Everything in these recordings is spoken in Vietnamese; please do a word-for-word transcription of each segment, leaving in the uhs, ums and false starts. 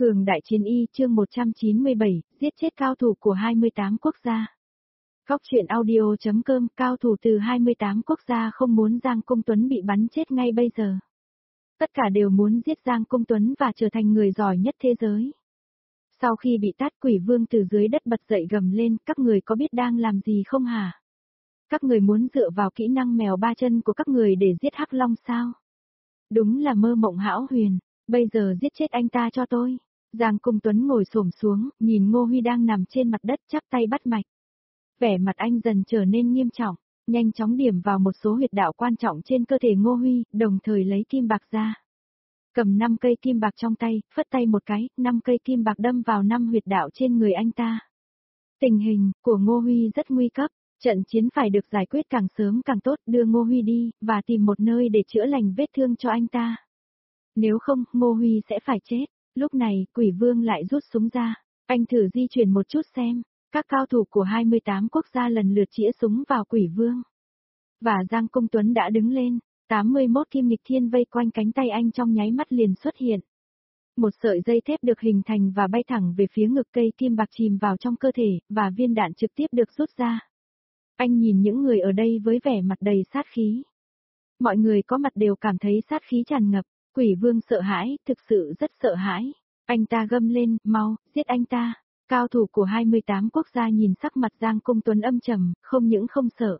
Cường đại chiến y chương một trăm chín mươi bảy, giết chết cao thủ của hai mươi tám quốc gia. Góc truyện audio.com cao thủ từ hai mươi tám quốc gia không muốn Giang Công Tuấn bị bắn chết ngay bây giờ. Tất cả đều muốn giết Giang Công Tuấn và trở thành người giỏi nhất thế giới. Sau khi bị tát, Quỷ Vương từ dưới đất bật dậy gầm lên, các người có biết đang làm gì không hả? Các người muốn dựa vào kỹ năng mèo ba chân của các người để giết Hắc Long sao? Đúng là mơ mộng hão huyền, bây giờ giết chết anh ta cho tôi. Giang Công Tuấn ngồi xổm xuống, nhìn Ngô Huy đang nằm trên mặt đất chắp tay bắt mạch. Vẻ mặt anh dần trở nên nghiêm trọng, nhanh chóng điểm vào một số huyệt đạo quan trọng trên cơ thể Ngô Huy, đồng thời lấy kim bạc ra. Cầm năm cây kim bạc trong tay, phất tay một cái, năm cây kim bạc đâm vào năm huyệt đạo trên người anh ta. Tình hình của Ngô Huy rất nguy cấp, trận chiến phải được giải quyết càng sớm càng tốt, đưa Ngô Huy đi, và tìm một nơi để chữa lành vết thương cho anh ta. Nếu không, Ngô Huy sẽ phải chết. Lúc này, Quỷ Vương lại rút súng ra, anh thử di chuyển một chút xem, các cao thủ của hai mươi tám quốc gia lần lượt chĩa súng vào Quỷ Vương. Và Giang Công Tuấn đã đứng lên, tám mươi mốt kim nghịch thiên vây quanh cánh tay anh trong nháy mắt liền xuất hiện. Một sợi dây thép được hình thành và bay thẳng về phía ngực, cây kim bạc chìm vào trong cơ thể, và viên đạn trực tiếp được rút ra. Anh nhìn những người ở đây với vẻ mặt đầy sát khí. Mọi người có mặt đều cảm thấy sát khí tràn ngập. Quỷ Vương sợ hãi, thực sự rất sợ hãi. Anh ta gầm lên, mau, giết anh ta. Cao thủ của hai mươi tám quốc gia nhìn sắc mặt Giang Công Tuấn âm trầm, không những không sợ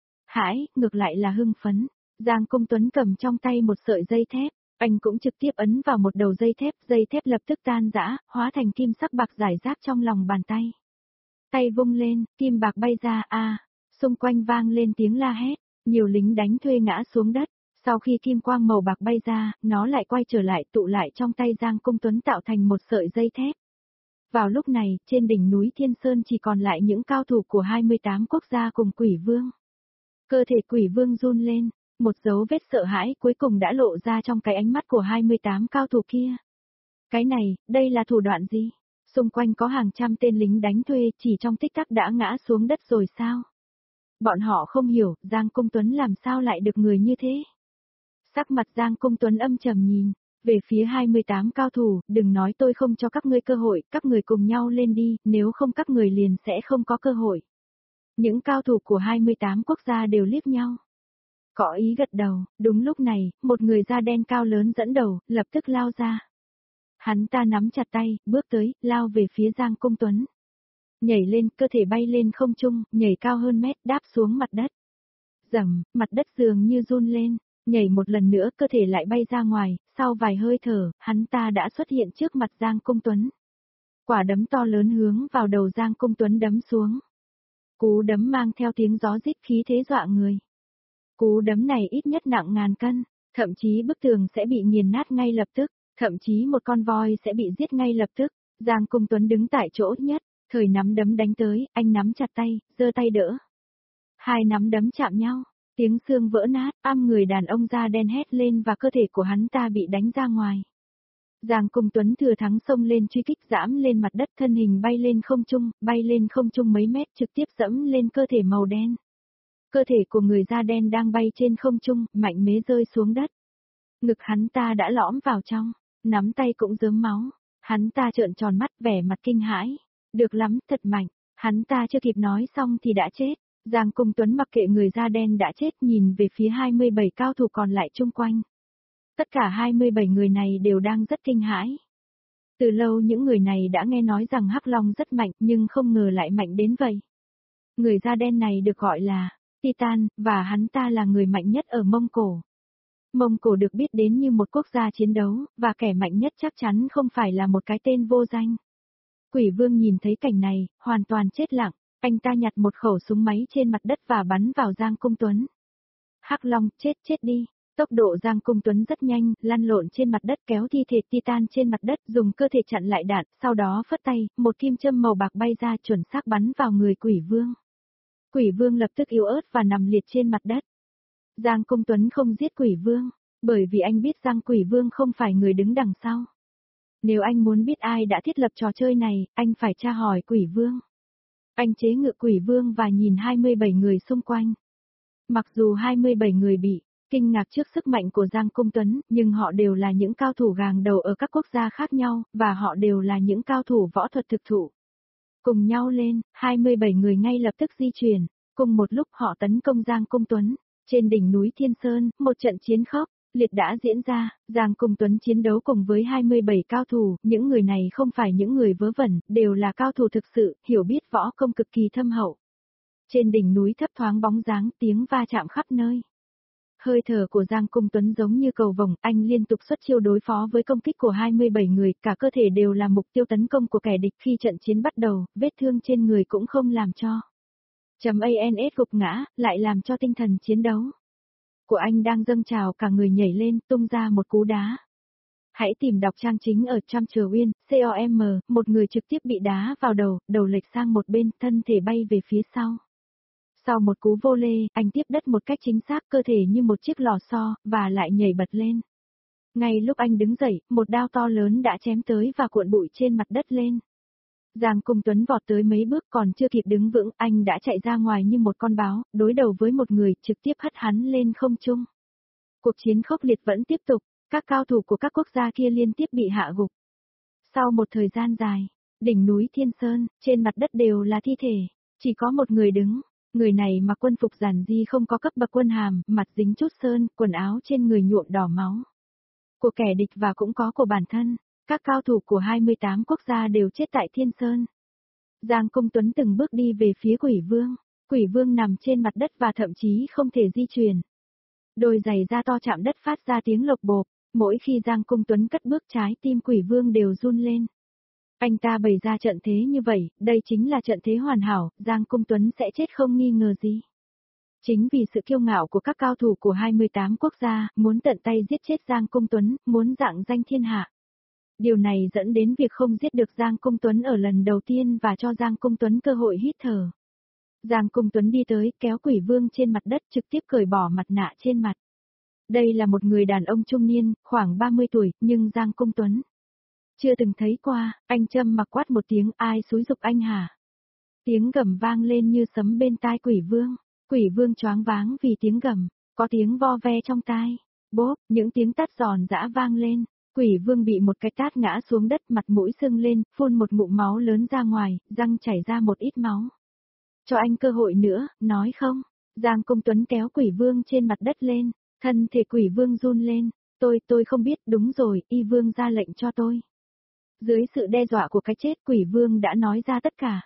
hãi, ngược lại là hưng phấn. Giang Công Tuấn cầm trong tay một sợi dây thép, anh cũng trực tiếp ấn vào một đầu dây thép, dây thép lập tức tan rã, hóa thành kim sắc bạc rải rác trong lòng bàn tay. Tay vung lên, kim bạc bay ra, a, xung quanh vang lên tiếng la hét, nhiều lính đánh thuê ngã xuống đất. Sau khi kim quang màu bạc bay ra, nó lại quay trở lại tụ lại trong tay Giang Công Tuấn tạo thành một sợi dây thép. Vào lúc này, trên đỉnh núi Thiên Sơn chỉ còn lại những cao thủ của hai mươi tám quốc gia cùng Quỷ Vương. Cơ thể Quỷ Vương run lên, một dấu vết sợ hãi cuối cùng đã lộ ra trong cái ánh mắt của hai mươi tám cao thủ kia. Cái này, đây là thủ đoạn gì? Xung quanh có hàng trăm tên lính đánh thuê chỉ trong tích tắc đã ngã xuống đất rồi sao? Bọn họ không hiểu, Giang Công Tuấn làm sao lại được người như thế? Sắc mặt Giang Công Tuấn âm trầm nhìn về phía hai mươi tám cao thủ, đừng nói tôi không cho các ngươi cơ hội, các người cùng nhau lên đi, nếu không các người liền sẽ không có cơ hội. Những cao thủ của hai mươi tám quốc gia đều liếc nhau. Có ý gật đầu, đúng lúc này, một người da đen cao lớn dẫn đầu, lập tức lao ra. Hắn ta nắm chặt tay, bước tới, lao về phía Giang Công Tuấn. Nhảy lên, cơ thể bay lên không trung, nhảy cao hơn mét, đáp xuống mặt đất. Rầm, mặt đất dường như run lên. Nhảy một lần nữa, cơ thể lại bay ra ngoài, sau vài hơi thở, hắn ta đã xuất hiện trước mặt Giang Công Tuấn. Quả đấm to lớn hướng vào đầu Giang Công Tuấn đấm xuống. Cú đấm mang theo tiếng gió rít, khí thế dọa người. Cú đấm này ít nhất nặng ngàn cân, thậm chí bức tường sẽ bị nghiền nát ngay lập tức, thậm chí một con voi sẽ bị giết ngay lập tức. Giang Công Tuấn đứng tại chỗ nhất, thời nắm đấm đánh tới, anh nắm chặt tay, giơ tay đỡ. Hai nắm đấm chạm nhau. Tiếng xương vỡ nát, am người đàn ông da đen hét lên và cơ thể của hắn ta bị đánh ra ngoài. Giang Công Tuấn thừa thắng xông lên truy kích, giẫm lên mặt đất, thân hình bay lên không trung, bay lên không trung mấy mét, trực tiếp dẫm lên cơ thể màu đen. Cơ thể của người da đen đang bay trên không trung, mạnh mẽ rơi xuống đất. Ngực hắn ta đã lõm vào trong, nắm tay cũng rớm máu. Hắn ta trợn tròn mắt, vẻ mặt kinh hãi. Được lắm, thật mạnh. Hắn ta chưa kịp nói xong thì đã chết. Giang Công Tuấn mặc kệ người da đen đã chết, nhìn về phía hai mươi bảy cao thủ còn lại chung quanh. Tất cả hai mươi bảy người này đều đang rất kinh hãi. Từ lâu những người này đã nghe nói rằng Hắc Long rất mạnh, nhưng không ngờ lại mạnh đến vậy. Người da đen này được gọi là Titan, và hắn ta là người mạnh nhất ở Mông Cổ. Mông Cổ được biết đến như một quốc gia chiến đấu, và kẻ mạnh nhất chắc chắn không phải là một cái tên vô danh. Quỷ Vương nhìn thấy cảnh này, hoàn toàn chết lặng. Anh ta nhặt một khẩu súng máy trên mặt đất và bắn vào Giang Công Tuấn. Hắc Long, chết chết đi. Tốc độ Giang Công Tuấn rất nhanh, lăn lộn trên mặt đất, kéo thi thể Titan trên mặt đất, dùng cơ thể chặn lại đạn, sau đó phất tay, một kim châm màu bạc bay ra chuẩn xác bắn vào người Quỷ Vương. Quỷ Vương lập tức yếu ớt và nằm liệt trên mặt đất. Giang Công Tuấn không giết Quỷ Vương, bởi vì anh biết Giang Quỷ Vương không phải người đứng đằng sau. Nếu anh muốn biết ai đã thiết lập trò chơi này, anh phải tra hỏi Quỷ Vương. Anh chế ngự Quỷ Vương và nhìn hai mươi bảy người xung quanh. Mặc dù hai mươi bảy người bị kinh ngạc trước sức mạnh của Giang Cung Tuấn, nhưng họ đều là những cao thủ gàng đầu ở các quốc gia khác nhau, và họ đều là những cao thủ võ thuật thực thụ. Cùng nhau lên, hai mươi bảy người ngay lập tức di chuyển, cùng một lúc họ tấn công Giang Cung Tuấn. Trên đỉnh núi Thiên Sơn, một trận chiến khốc liệt đã diễn ra, Giang Cung Tuấn chiến đấu cùng với hai mươi bảy cao thủ, những người này không phải những người vớ vẩn, đều là cao thủ thực sự, hiểu biết võ công cực kỳ thâm hậu. Trên đỉnh núi thấp thoáng bóng dáng, tiếng va chạm khắp nơi. Hơi thở của Giang Cung Tuấn giống như cầu vồng, anh liên tục xuất chiêu đối phó với công kích của hai mươi bảy người, cả cơ thể đều là mục tiêu tấn công của kẻ địch. Khi trận chiến bắt đầu, vết thương trên người cũng không làm cho chấm ans gục ngã, lại làm cho tinh thần chiến đấu của anh đang dâng trào, cả người nhảy lên, tung ra một cú đá. Hãy tìm đọc trang chính ở Trăm Trờ Uyên, com, một người trực tiếp bị đá vào đầu, đầu lệch sang một bên, thân thể bay về phía sau. Sau một cú vô lê, anh tiếp đất một cách chính xác, cơ thể như một chiếc lò xo, và lại nhảy bật lên. Ngay lúc anh đứng dậy, một đao to lớn đã chém tới và cuộn bụi trên mặt đất lên. Giang Cung Tuấn vọt tới mấy bước, còn chưa kịp đứng vững, anh đã chạy ra ngoài như một con báo, đối đầu với một người, trực tiếp hất hắn lên không trung. Cuộc chiến khốc liệt vẫn tiếp tục, các cao thủ của các quốc gia kia liên tiếp bị hạ gục. Sau một thời gian dài, đỉnh núi Thiên Sơn, trên mặt đất đều là thi thể, chỉ có một người đứng. Người này mặc quân phục giản dị, không có cấp bậc quân hàm, mặt dính chút sơn, quần áo trên người nhuộm đỏ máu. Của kẻ địch và cũng có của bản thân, các cao thủ của hai mươi tám quốc gia đều chết tại Thiên Sơn. Giang Cung Tuấn từng bước đi về phía Quỷ Vương. Quỷ Vương nằm trên mặt đất và thậm chí không thể di chuyển. Đôi giày da to chạm đất phát ra tiếng lộc bộp, mỗi khi Giang Cung Tuấn cất bước, trái tim Quỷ Vương đều run lên. Anh ta bày ra trận thế như vậy, đây chính là trận thế hoàn hảo, Giang Cung Tuấn sẽ chết không nghi ngờ gì. Chính vì sự kiêu ngạo của các cao thủ của hai mươi tám quốc gia, muốn tận tay giết chết Giang Cung Tuấn, muốn rạng danh thiên hạ. Điều này dẫn đến việc không giết được Giang Cung Tuấn ở lần đầu tiên và cho Giang Cung Tuấn cơ hội hít thở. Giang Cung Tuấn đi tới, kéo Quỷ Vương trên mặt đất, trực tiếp cởi bỏ mặt nạ trên mặt. Đây là một người đàn ông trung niên, khoảng ba mươi tuổi, nhưng Giang Cung Tuấn chưa từng thấy qua. Anh châm mặc quát một tiếng, ai xúi giục anh hả? Tiếng gầm vang lên như sấm bên tai Quỷ Vương. Quỷ Vương choáng váng vì tiếng gầm, có tiếng vo ve trong tai. Bốp, những tiếng tát giòn giã vang lên. Quỷ Vương bị một cái tát ngã xuống đất, mặt mũi sưng lên, phun một ngụm máu lớn ra ngoài, răng chảy ra một ít máu. Cho anh cơ hội nữa, nói không? Giang Cung Tuấn kéo Quỷ Vương trên mặt đất lên, thân thể Quỷ Vương run lên. Tôi, tôi không biết, đúng rồi, Y Vương ra lệnh cho tôi. Dưới sự đe dọa của cái chết, Quỷ Vương đã nói ra tất cả.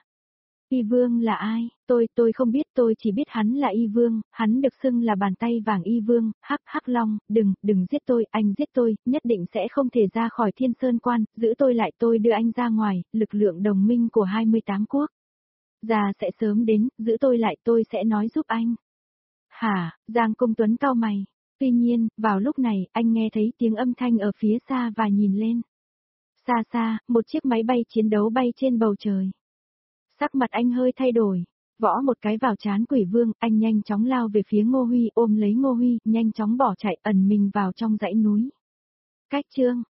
Y Vương là ai? Tôi, tôi không biết, tôi chỉ biết hắn là Y Vương, hắn được xưng là bàn tay vàng Y Vương. Hắc Hắc Long, đừng, đừng giết tôi, anh giết tôi, nhất định sẽ không thể ra khỏi Thiên Sơn Quan, giữ tôi lại, tôi đưa anh ra ngoài, lực lượng đồng minh của hai mươi tám quốc gia sẽ sớm đến, giữ tôi lại, tôi sẽ nói giúp anh. Hả? Giang Cung Tuấn cau mày. Tuy nhiên, vào lúc này, anh nghe thấy tiếng âm thanh ở phía xa và nhìn lên. Xa xa, một chiếc máy bay chiến đấu bay trên bầu trời. Sắc mặt anh hơi thay đổi, võ một cái vào trán Quỷ Vương, anh nhanh chóng lao về phía Ngô Huy, ôm lấy Ngô Huy, nhanh chóng bỏ chạy, ẩn mình vào trong dãy núi. Cách chương